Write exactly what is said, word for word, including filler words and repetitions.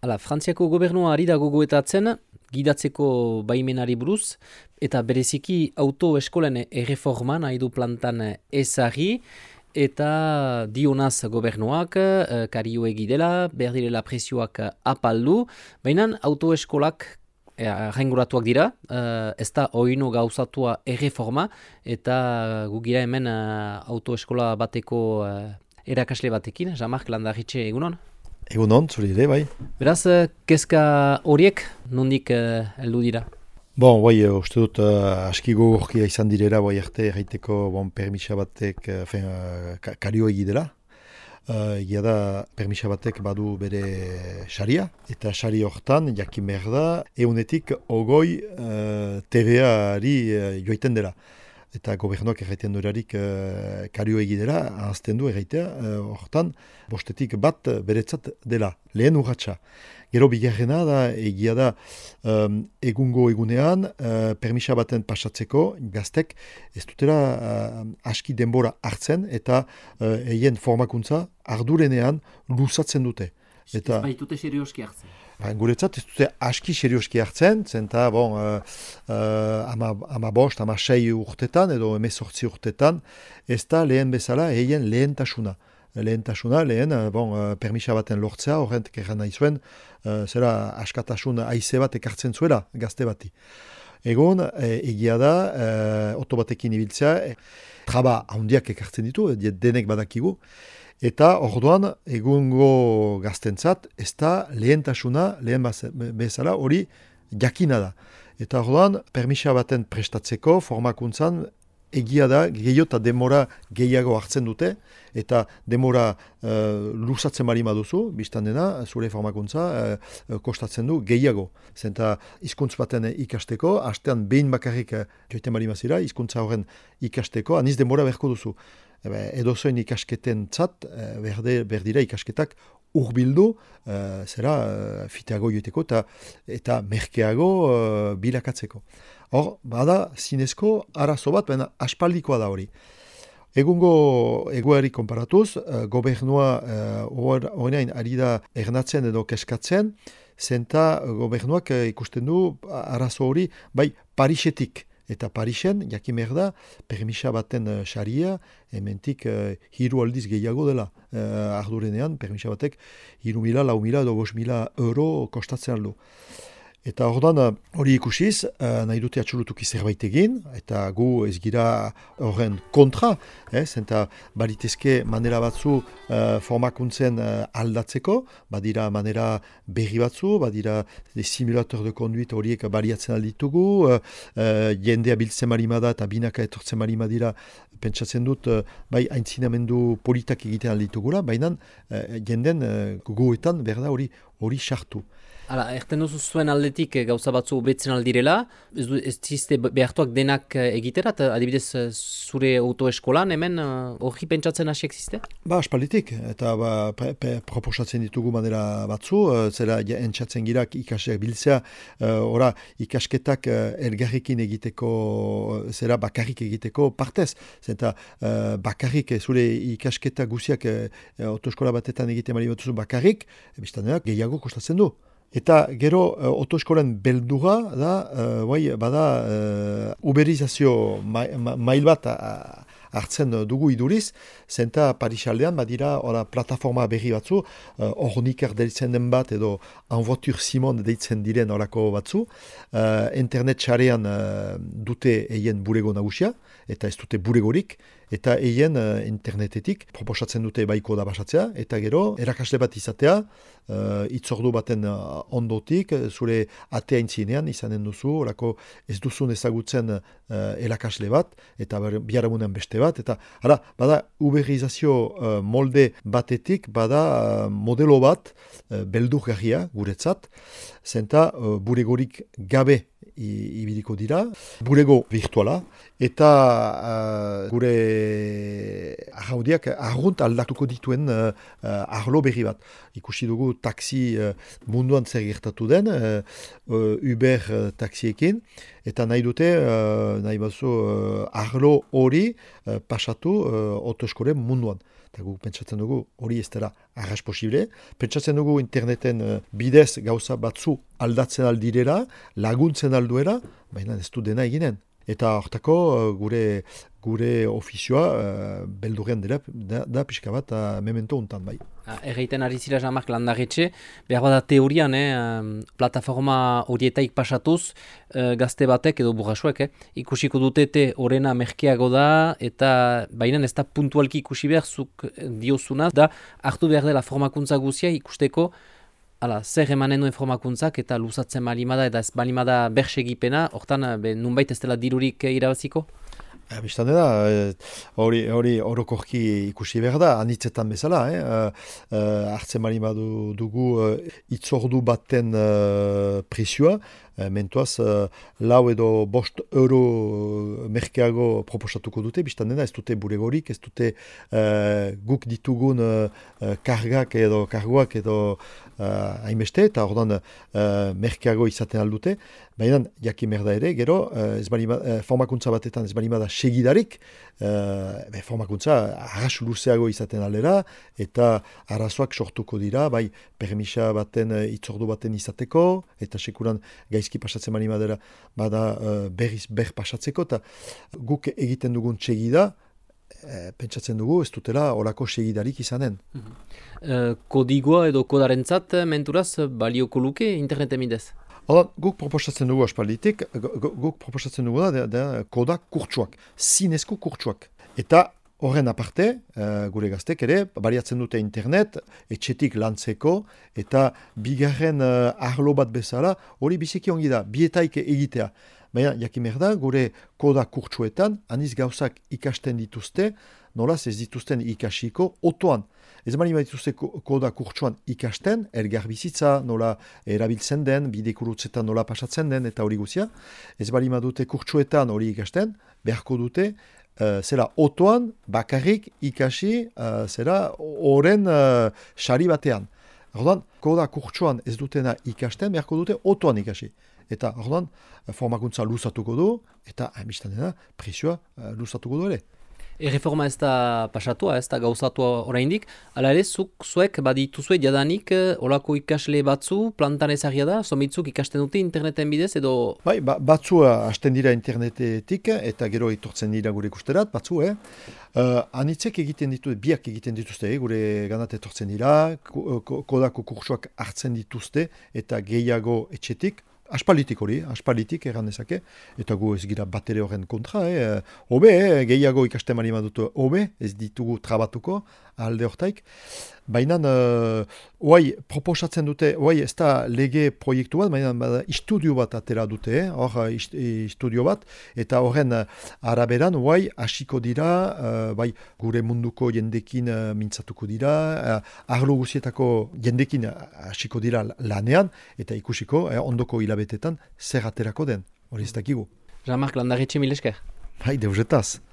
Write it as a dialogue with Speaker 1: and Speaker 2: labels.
Speaker 1: Hala, Frantziako gobernua ari da gogoetatzen, gidatzeko baimenari buruz, eta bereziki autoeskolen erreforma nahi du plantan ezarri, eta dionaz gobernuak, eh, kario egidela, behar direla presioak apaldu, baina autoeskolak arrainguratuak dira, eh, ez da oino gauzatua erreforma, eta gugira hemen eh, autoeskola bateko eh, erakasle batekin, Jean-Marc Landarritxe egunon.
Speaker 2: Egunon, zuri ere, bai.
Speaker 1: Beraz, eh, kezka horiek nondik eh, heldu dira?
Speaker 2: Bon, bai, eh, uste dut uh, aski gogorkia izan direra, bai arte erraiteko bon, permisa batek, uh, fin, uh, ka- kario egidela. Uh, Egia da, permisa batek badu bere saria, eta sari hortan, jakin behar da, eunetik ogoi uh, T V A-ari uh, joiten dela. Eta gobernuak erraiten durarik uh, kario egidera, ahazten du erraitea, uh, hortan, bostetik bat uh, beretzat dela, lehen urratsa. Gero bigarrena da, egia da, um, egungo egunean, uh, permisa baten pasatzeko, gaztek, ez dutela uh, aski denbora hartzen, eta uh, eien formakuntza ardurenean luzatzen dute. Eta,
Speaker 1: Ez baitute serioski hartzen.
Speaker 2: Ba, guretzat ez dute aski serioski hartzen, zenta, bon, uh, uh, ama, ama bost, ama sei urtetan, edo emezortzi urtetan, ez da lehen bezala eien lehentasuna. Lehentasuna, lehen, uh, bon, uh, permisa baten lortzea, horrentek erran nahi zuen, uh, zera askatasun haize bat ekartzen zuela, gazte bati. Egon, e, egia da, e, oto batekin ibiltzea, e, traba handiak ekartzen ditu, e, denek badakigu, eta orduan egungo gaztentzat ez da lehentasuna, lehen baz- bezala hori jakina da. Eta orduan, permisa baten prestatzeko, formakuntzan, egia da, gehiago eta demora gehiago hartzen dute, eta demora uh, luzatzen bali maduzu, biztan dena, zure formakuntza, uh, kostatzen du gehiago. Zenta hizkuntz baten ikasteko, astean behin bakarrik uh, joiten bali mazira, hizkuntza horren ikasteko, aniz demora beharko duzu. Ebe, edozoin ikasketen tzat, uh, berde, berdira ikasketak urbildu, uh, zera uh, fiteago joiteko eta, eta merkeago uh, bilakatzeko. Hor, bada, zinezko arazo bat, baina aspaldikoa da hori. Egungo egoari konparatuz, uh, gobernua uh, horrein ari da ernatzen edo keskatzen, zenta gobernuak uh, ikusten du arazo hori, bai Parisetik. Eta Parisen, jakin behar da, permisa baten uh, saria, hementik uh, hiru aldiz gehiago dela. Uh, ardurenean, permisa batek hiru mila, lau mila edo bost mila euro kostatzen aldu. Eta ordan hori ikusiz, uh, nahi dute atxurutuki zerbait egin, eta gu ez gira horren kontra, eh, zenta baritezke manera batzu uh, formakuntzen uh, aldatzeko, badira manera berri batzu, badira de simulator de conduit horiek bariatzen alditugu, uh, uh, jendea biltzen marimada eta binaka etortzen marimadira, pentsatzen dut, uh, bai aintzinamendu politak egiten alditugula, baina uh, jenden uh, guguetan berda hori hori sartu.
Speaker 1: Hala, erten duzu zuen aldetik eh, gauza batzu betzen aldirela, ez, du, ez ziste behartuak denak eh, egitera, eta adibidez eh, zure autoeskolan hemen eh, hori pentsatzen hasiek ziste?
Speaker 2: Ba, aspalditik, eta ba, pre, pre, proposatzen ditugu manera batzu, uh, zera ja, entzatzen girak ikasleak biltzea, uh, ora ikasketak uh, elgarrikin egiteko, uh, zera bakarrik egiteko partez, zenta uh, bakarrik, eh, zure ikasketak guziak uh, autoeskola batetan egiten mali batuzu bakarrik, biztaneak gehiago kostatzen du. Eta gero uh, autoeskolen beldura da, uh, bai, bada uh, uberizazio ma, ma, mail bat uh, hartzen dugu iduriz, zenta Parisaldean badira ora, plataforma berri batzu, uh, ornikar deitzen den bat edo Envoiture Simon deitzen diren orako batzu, uh, internet xarean uh, dute eien burego nagusia, eta ez dute buregorik, eta eien uh, internetetik proposatzen dute baiko da basatzea, eta gero erakasle bat izatea, uh, itzordu baten uh, ondotik, zure atea intzinean izanen duzu, orako ez duzun ezagutzen uh, erakasle bat, eta biharamunean beste bat, eta hala, bada uberizazio uh, molde batetik, bada uh, modelo bat uh, beldurgarria guretzat, zenta uh, buregorik gabe ibiliko dira, burego virtuala, eta uh, gure arraudiak arrunt aldatuko dituen uh, uh, arlo berri bat. Ikusi dugu taksi uh, munduan zer gertatu den, uh, uh, Uber uh, taksiekin, eta nahi dute, uh, nahi bazu, uh, arlo hori uh, pasatu uh, otoeskoren munduan. Eta guk pentsatzen dugu hori ez dela arras posible. Pentsatzen dugu interneten uh, bidez gauza batzu aldatzen aldirera, laguntzen alduera, baina ez du dena eginen. Eta hortako uh, gure gure ofizioa uh, beldurrean dela da, da pixka bat uh, memento untan bai.
Speaker 1: Erreiten ari zira Jean-Marc Landaretxe, behar bada teorian, eh, plataforma horietaik pasatuz, eh, gazte batek edo burrasuek, eh, ikusiko dutete horrena merkeago da, eta baina ez da puntualki ikusi behar zuk diozuna, da hartu behar dela formakuntza guzia ikusteko, hala, zer emanen duen formakuntzak eta luzatzen balimada eta ez balimada bersegipena, hortan be, nunbait ez dela dirurik irabaziko?
Speaker 2: E, Bistan da, hori hori orokorki ikusi behar da, anitzetan bezala, eh? uh, uh, hartzen balimadu dugu uh, itzordu baten uh, presioa, uh, mentuaz uh, lau edo bost euro merkeago proposatuko dute, bistan dena ez dute buregorik, ez dute uh, guk ditugun uh, kargak edo karguak edo hainbeste, uh, eta ordan uh, merkeago izaten aldute, baina jakin merda ere, gero, uh, ez balima, uh, formakuntza batetan ez balimada segidarik, uh, be, formakuntza arras luzeago izaten aldera, eta arazoak sortuko dira, bai permisa baten, uh, itzordu baten izateko, eta sekuran gaizki pasatzen balimadera, bada uh, berriz ber pasatzeko, eta guk egiten dugun segida, E, pentsatzen dugu ez dutela orako segidarik izanen.
Speaker 1: Mm-hmm. E, kodigoa edo kodarentzat menturaz balioko luke interneten bidez?
Speaker 2: Hala, guk proposatzen dugu aspalditik, guk proposatzen dugu da, da, da koda kurtsuak, zinezko kurtsuak. Eta horren aparte, uh, gure gaztek ere, baliatzen dute internet, etxetik lantzeko, eta bigarren uh, arlo bat bezala, hori biziki ongi da, bietaik egitea. Baina, jakimer da, gure koda kurtsuetan, aniz gauzak ikasten dituzte, nolaz ez dituzten ikasiko otoan. Ez bali dituzte koda kurtsuan ikasten, elgar bizitza, nola erabiltzen den, bidekurutzetan nola pasatzen den, eta hori guzia. Ez bali dute kurtsuetan hori ikasten, beharko dute, uh, zera otoan, bakarrik ikasi, uh, zera horren uh, sari batean. Ordan, koda kurtsuan ez dutena ikasten, beharko dute otoan ikasi. Eta ordan, formakuntza luzatuko du, eta hainbistan dena, presioa uh, luzatuko du ere.
Speaker 1: Erreforma ez da pasatua, ez da gauzatua oraindik, hala ere, zuk zuek badituzue jadanik olako ikasle batzu, plantan ezagia da, somitzuk ikasten dute interneten bidez edo...
Speaker 2: Bai, ba, batzua hasten dira internetetik, eta gero itortzen dira gure ikusterat, batzu, eh? Uh, anitzek egiten dituzte, biak egiten dituzte, eh? Gure ganat etortzen dira, kodako kursuak hartzen dituzte, eta gehiago etxetik, aspalitik hori, aspalitik eran dezake, eta gu ez gira batere horren kontra, eh? Obe, eh? Gehiago ikasten mali madutu, obe, ez ditugu trabatuko, alde hortaik. Baina, uh, oai, proposatzen dute, oai, ez da lege proiektu bat, baina bada, istudio bat atera dute, eh? Hor, ist, istudio bat, eta horren uh, araberan, oai, hasiko dira, uh, bai, gure munduko jendekin uh, mintzatuko dira, uh, arlo guzietako jendekin hasiko dira lanean, eta ikusiko, eh, ondoko hilabetetan, zer aterako den, hori ez dakigu.
Speaker 1: Jean-Marc Landaretxe, mil esker.
Speaker 2: Bai, deusetaz.